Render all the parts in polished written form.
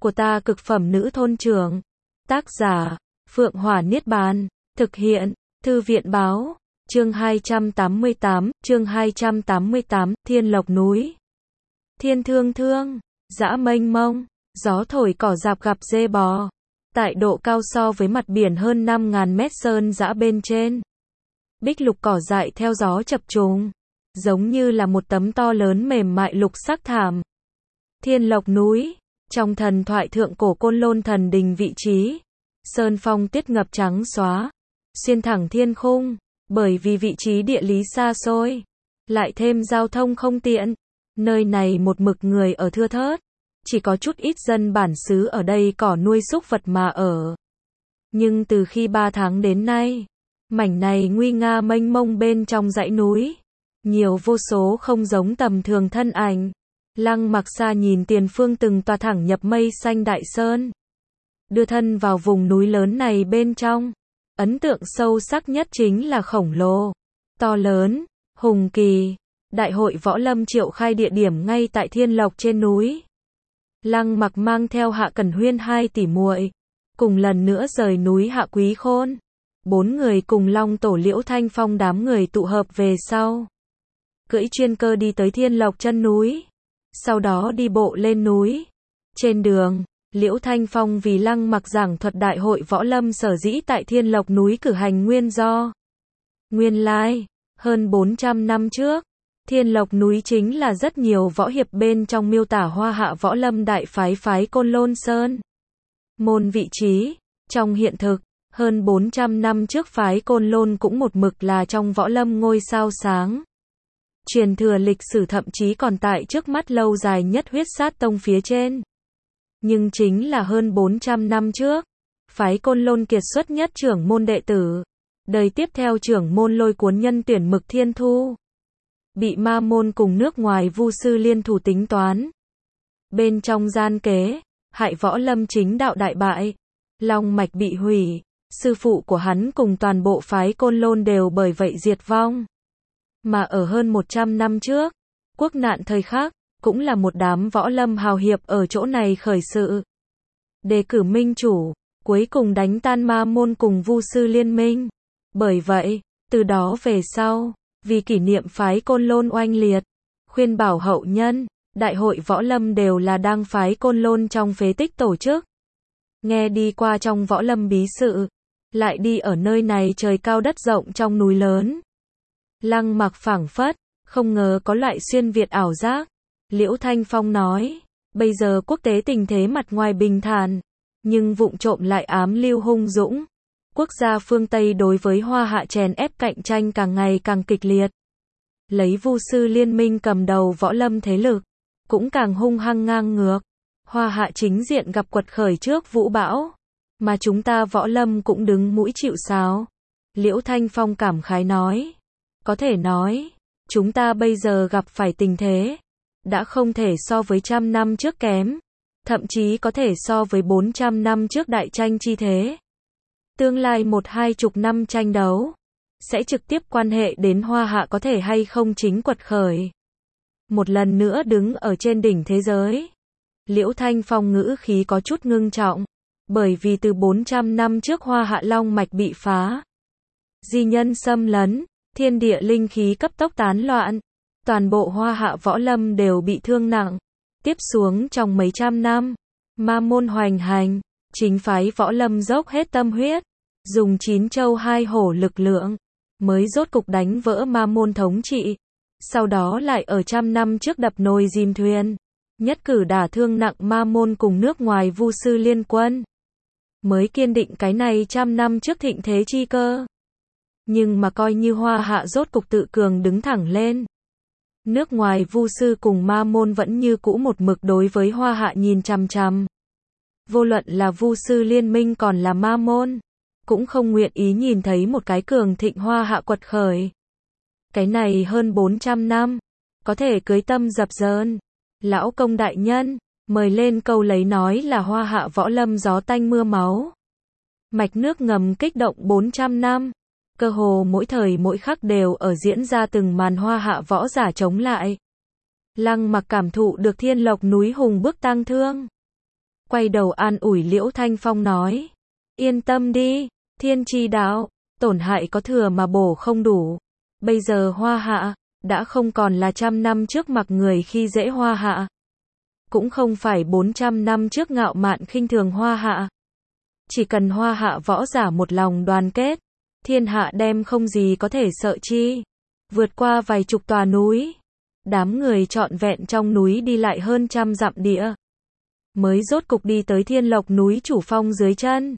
của ta cực phẩm nữ thôn trưởng. Tác giả, Phượng Hỏa Niết Bàn. Thực hiện, Thư viện báo. Chương 288, Thiên Lộc núi. Thiên thương thương, dã mênh mông, gió thổi cỏ rạp gặp dê bò. Tại độ cao so với mặt biển hơn 5.000 mét sơn dã bên trên. Bích lục cỏ dại theo gió chập trùng, giống như là một tấm to lớn mềm mại lục sắc thảm. Thiên Lộc núi, trong thần thoại thượng cổ Côn Lôn thần đình vị trí, sơn phong tuyết ngập trắng xóa, xuyên thẳng thiên khung, bởi vì vị trí địa lý xa xôi, lại thêm giao thông không tiện, nơi này một mực người ở thưa thớt, chỉ có chút ít dân bản xứ ở đây cỏ nuôi súc vật mà ở. Nhưng từ khi 3 tháng đến nay, mảnh này nguy nga mênh mông bên trong dãy núi, nhiều vô số không giống tầm thường thân ảnh. Lăng Mặc xa nhìn tiền phương từng tòa thẳng nhập mây xanh đại sơn. Đưa thân vào vùng núi lớn này bên trong, ấn tượng sâu sắc nhất chính là khổng lồ, to lớn, hùng kỳ. Đại hội võ lâm triệu khai địa điểm ngay tại Thiên Lộc trên núi. Lăng Mặc mang theo Hạ Cẩn Huyên 2 tỷ muội, cùng lần nữa rời núi Hạ Quý Khôn. 4 người cùng Long Tổ Liễu Thanh Phong đám người tụ hợp về sau. Cưỡi chuyên cơ đi tới Thiên Lộc chân núi. Sau đó đi bộ lên núi. Trên đường, Liễu Thanh Phong vì Lăng Mặc giảng thuật đại hội võ lâm sở dĩ tại Thiên Lộc núi cử hành nguyên do. Nguyên lai, hơn 400 năm trước, Thiên Lộc núi chính là rất nhiều võ hiệp bên trong miêu tả hoa hạ võ lâm đại phái Côn Lôn Sơn. Môn vị trí, trong hiện thực, hơn 400 năm trước phái Côn Lôn cũng một mực là trong võ lâm ngôi sao sáng. Truyền thừa lịch sử thậm chí còn tại trước mắt lâu dài nhất Huyết Sát Tông phía trên. Nhưng chính là hơn 400 năm trước, phái Côn Lôn kiệt xuất nhất trưởng môn đệ tử, đời tiếp theo trưởng môn Lôi Cuốn Nhân tuyển Mực Thiên Thu, bị ma môn cùng nước ngoài vu sư liên thủ tính toán. Bên trong gian kế, hại võ lâm chính đạo đại bại, long mạch bị hủy, sư phụ của hắn cùng toàn bộ phái Côn Lôn đều bởi vậy diệt vong. Mà ở hơn 100 năm trước, quốc nạn thời khắc, cũng là một đám võ lâm hào hiệp ở chỗ này khởi sự. Đề cử minh chủ, cuối cùng đánh tan ma môn cùng vu sư liên minh. Bởi vậy, từ đó về sau, vì kỷ niệm phái Côn Lôn oanh liệt, khuyên bảo hậu nhân, đại hội võ lâm đều là đang phái Côn Lôn trong phế tích tổ chức. Nghe đi qua trong võ lâm bí sự, lại đi ở nơi này trời cao đất rộng trong núi lớn. Lăng Mặc phảng phất, không ngờ có loại xuyên Việt ảo giác. Liễu Thanh Phong nói, bây giờ quốc tế tình thế mặt ngoài bình thản, nhưng vụng trộm lại ám lưu hung dũng. Quốc gia phương Tây đối với Hoa Hạ chèn ép cạnh tranh càng ngày càng kịch liệt. Lấy vu sư liên minh cầm đầu võ lâm thế lực, cũng càng hung hăng ngang ngược. Hoa Hạ chính diện gặp quật khởi trước vũ bão, mà chúng ta võ lâm cũng đứng mũi chịu sào. Liễu Thanh Phong cảm khái nói, có thể nói, chúng ta bây giờ gặp phải tình thế, đã không thể so với 100 năm trước kém, thậm chí có thể so với 400 năm trước đại tranh chi thế. Tương lai 1-20 năm tranh đấu, sẽ trực tiếp quan hệ đến Hoa Hạ có thể hay không chính quật khởi. Một lần nữa đứng ở trên đỉnh thế giới. Liễu Thanh Phong ngữ khí có chút ngưng trọng, bởi vì từ 400 năm trước Hoa Hạ long mạch bị phá. Di nhân xâm lấn, thiên địa linh khí cấp tốc tán loạn. Toàn bộ Hoa Hạ võ lâm đều bị thương nặng. Tiếp xuống trong mấy trăm năm, ma môn hoành hành, chính phái võ lâm dốc hết tâm huyết, dùng 9 châu 2 hổ lực lượng, mới rốt cục đánh vỡ ma môn thống trị. Sau đó lại ở 100 năm trước đập nồi dìm thuyền, nhất cử đả thương nặng ma môn cùng nước ngoài vu sư liên quân. Mới kiên định cái này 100 năm trước thịnh thế chi cơ. Nhưng mà coi như Hoa Hạ rốt cục tự cường đứng thẳng lên. Nước ngoài vu sư cùng ma môn vẫn như cũ một mực đối với Hoa Hạ nhìn chằm chằm. Vô luận là vu sư liên minh còn là ma môn, cũng không nguyện ý nhìn thấy một cái cường thịnh Hoa Hạ quật khởi. Cái này hơn 400 năm, có thể cưới tâm dập dờn. Lão công đại nhân, mời lên câu lấy nói là Hoa Hạ võ lâm gió tanh mưa máu. Mạch nước ngầm kích động 400 năm. Cơ hồ mỗi thời mỗi khắc đều ở diễn ra từng màn Hoa Hạ võ giả chống lại. Lăng Mặc cảm thụ được Thiên Lộc núi hùng bước tang thương. quay đầu an ủi Liễu Thanh Phong nói. Yên tâm đi, thiên chi đạo, tổn hại có thừa mà bổ không đủ. Bây giờ Hoa Hạ, đã không còn là 100 năm trước mặc người khi dễ Hoa Hạ. Cũng không phải 400 năm trước ngạo mạn khinh thường Hoa Hạ. Chỉ cần Hoa Hạ võ giả một lòng đoàn kết, thiên hạ đem không gì có thể sợ chi. Vượt qua vài chục tòa núi, đám người trọn vẹn trong núi đi lại hơn 100 dặm địa. Mới rốt cục đi tới Thiên Lộc núi chủ phong dưới chân.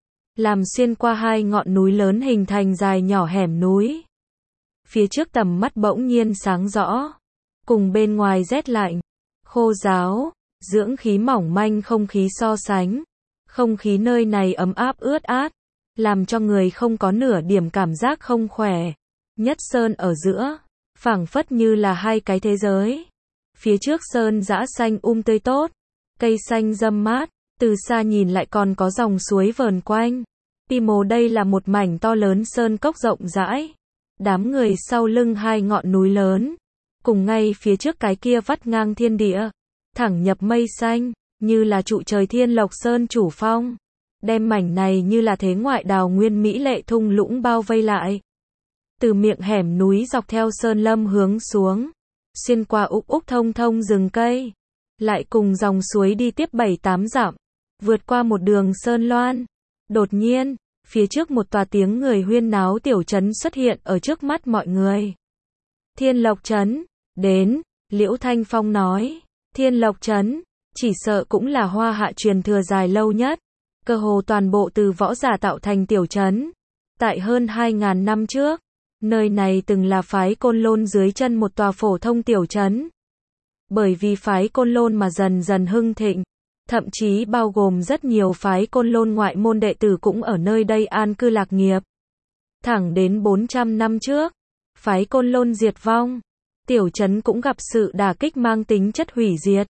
Làm xuyên qua hai ngọn núi lớn hình thành dài nhỏ hẻm núi. Phía trước tầm mắt bỗng nhiên sáng rõ. Cùng bên ngoài rét lạnh, khô ráo, dưỡng khí mỏng manh không khí so sánh. Không khí nơi này ấm áp ướt át, làm cho người không có nửa điểm cảm giác không khỏe. Nhất sơn ở giữa, phảng phất như là hai cái thế giới. Phía trước sơn dã xanh tươi tốt, cây xanh râm mát, từ xa nhìn lại còn có dòng suối vờn quanh. Timo đây là một mảnh to lớn sơn cốc rộng rãi. Đám người sau lưng hai ngọn núi lớn, cùng ngay phía trước cái kia vắt ngang thiên địa, thẳng nhập mây xanh, như là trụ trời Thiên Lộc Sơn chủ phong. Đem mảnh này như là thế ngoại đào nguyên mỹ lệ thung lũng bao vây lại. Từ miệng hẻm núi dọc theo sơn lâm hướng xuống, xuyên qua thông thông rừng cây, lại cùng dòng suối đi tiếp 7-8 dặm, vượt qua một đường sơn loan. Đột nhiên, phía trước một tòa tiếng người huyên náo tiểu trấn xuất hiện ở trước mắt mọi người. Thiên Lộc trấn, đến, Liễu Thanh Phong nói. Thiên Lộc trấn, chỉ sợ cũng là Hoa Hạ truyền thừa dài lâu nhất. Cơ hồ toàn bộ từ võ giả tạo thành tiểu trấn. Tại hơn 2.000 năm trước, nơi này từng là phái Côn Lôn dưới chân một tòa phổ thông tiểu trấn. Bởi vì phái Côn Lôn mà dần dần hưng thịnh, thậm chí bao gồm rất nhiều phái Côn Lôn ngoại môn đệ tử cũng ở nơi đây an cư lạc nghiệp. Thẳng đến 400 năm trước, phái Côn Lôn diệt vong, tiểu trấn cũng gặp sự đả kích mang tính chất hủy diệt.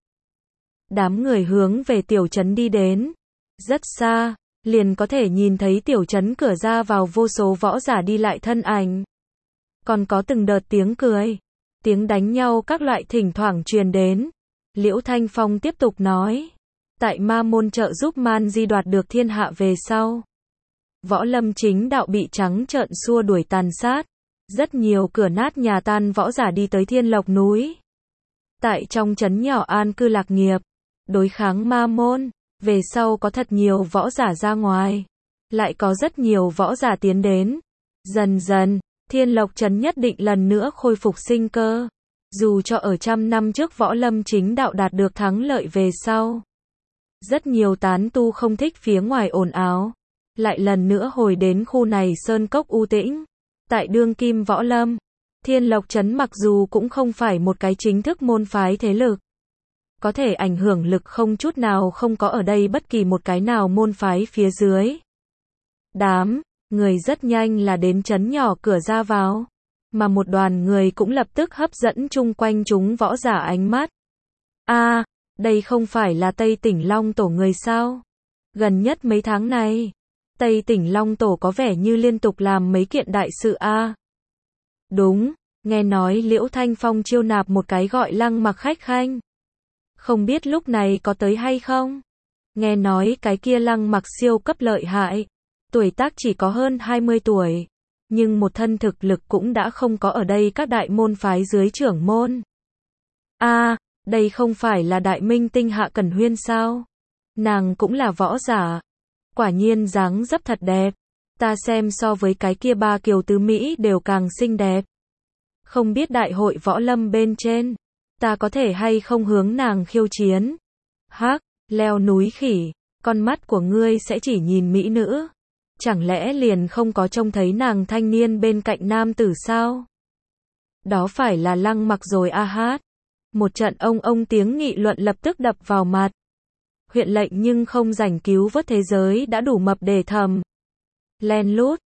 Đám người hướng về tiểu trấn đi đến. Rất xa, liền có thể nhìn thấy tiểu trấn cửa ra vào vô số võ giả đi lại thân ảnh. Còn có từng đợt tiếng cười, tiếng đánh nhau các loại thỉnh thoảng truyền đến. Liễu Thanh Phong tiếp tục nói. Tại ma môn trợ giúp Man Di đoạt được thiên hạ về sau, võ lâm chính đạo bị trắng trợn xua đuổi tàn sát. Rất nhiều cửa nát nhà tan võ giả đi tới Thiên Lộc núi. Tại trong trấn nhỏ an cư lạc nghiệp, đối kháng ma môn. Về sau có thật nhiều võ giả ra ngoài, lại có rất nhiều võ giả tiến đến. Dần dần, Thiên Lộc trấn nhất định lần nữa khôi phục sinh cơ. Dù cho ở 100 năm trước võ lâm chính đạo đạt được thắng lợi về sau, rất nhiều tán tu không thích phía ngoài ồn ào, lại lần nữa hồi đến khu này sơn cốc u tĩnh. Tại đương kim võ lâm, Thiên Lộc trấn mặc dù cũng không phải một cái chính thức môn phái thế lực, có thể ảnh hưởng lực không chút nào không có ở đây bất kỳ một cái nào môn phái phía dưới. Đám người rất nhanh là đến trấn nhỏ cửa ra vào, mà một đoàn người cũng lập tức hấp dẫn chung quanh chúng võ giả ánh mắt. Đây không phải là Tây Tỉnh Long Tổ người sao? Gần nhất mấy tháng này, Tây Tỉnh Long Tổ có vẻ như liên tục làm mấy kiện đại sự Đúng, nghe nói Liễu Thanh Phong chiêu nạp một cái gọi Lăng Mặc khách khanh. Không biết lúc này có tới hay không? Nghe nói cái kia Lăng Mặc siêu cấp lợi hại, tuổi tác chỉ có hơn 20 tuổi, nhưng một thân thực lực cũng đã không có ở đây các đại môn phái dưới trưởng môn. Đây không phải là đại minh tinh Hạ Cẩn Huyên sao? Nàng cũng là võ giả. Quả nhiên dáng dấp thật đẹp. Ta xem so với cái kia ba kiều tứ Mỹ đều càng xinh đẹp. Không biết đại hội võ lâm bên trên, ta có thể hay không hướng nàng khiêu chiến? Leo núi khỉ, con mắt của ngươi sẽ chỉ nhìn mỹ nữ. Chẳng lẽ liền không có trông thấy nàng thanh niên bên cạnh nam tử sao? Đó phải là Lăng Mặc rồi Một trận ông tiếng nghị luận lập tức đập vào mặt. Huyện lệnh nhưng không rảnh cứu vớt thế giới đã đủ mập để thầm. Len lút,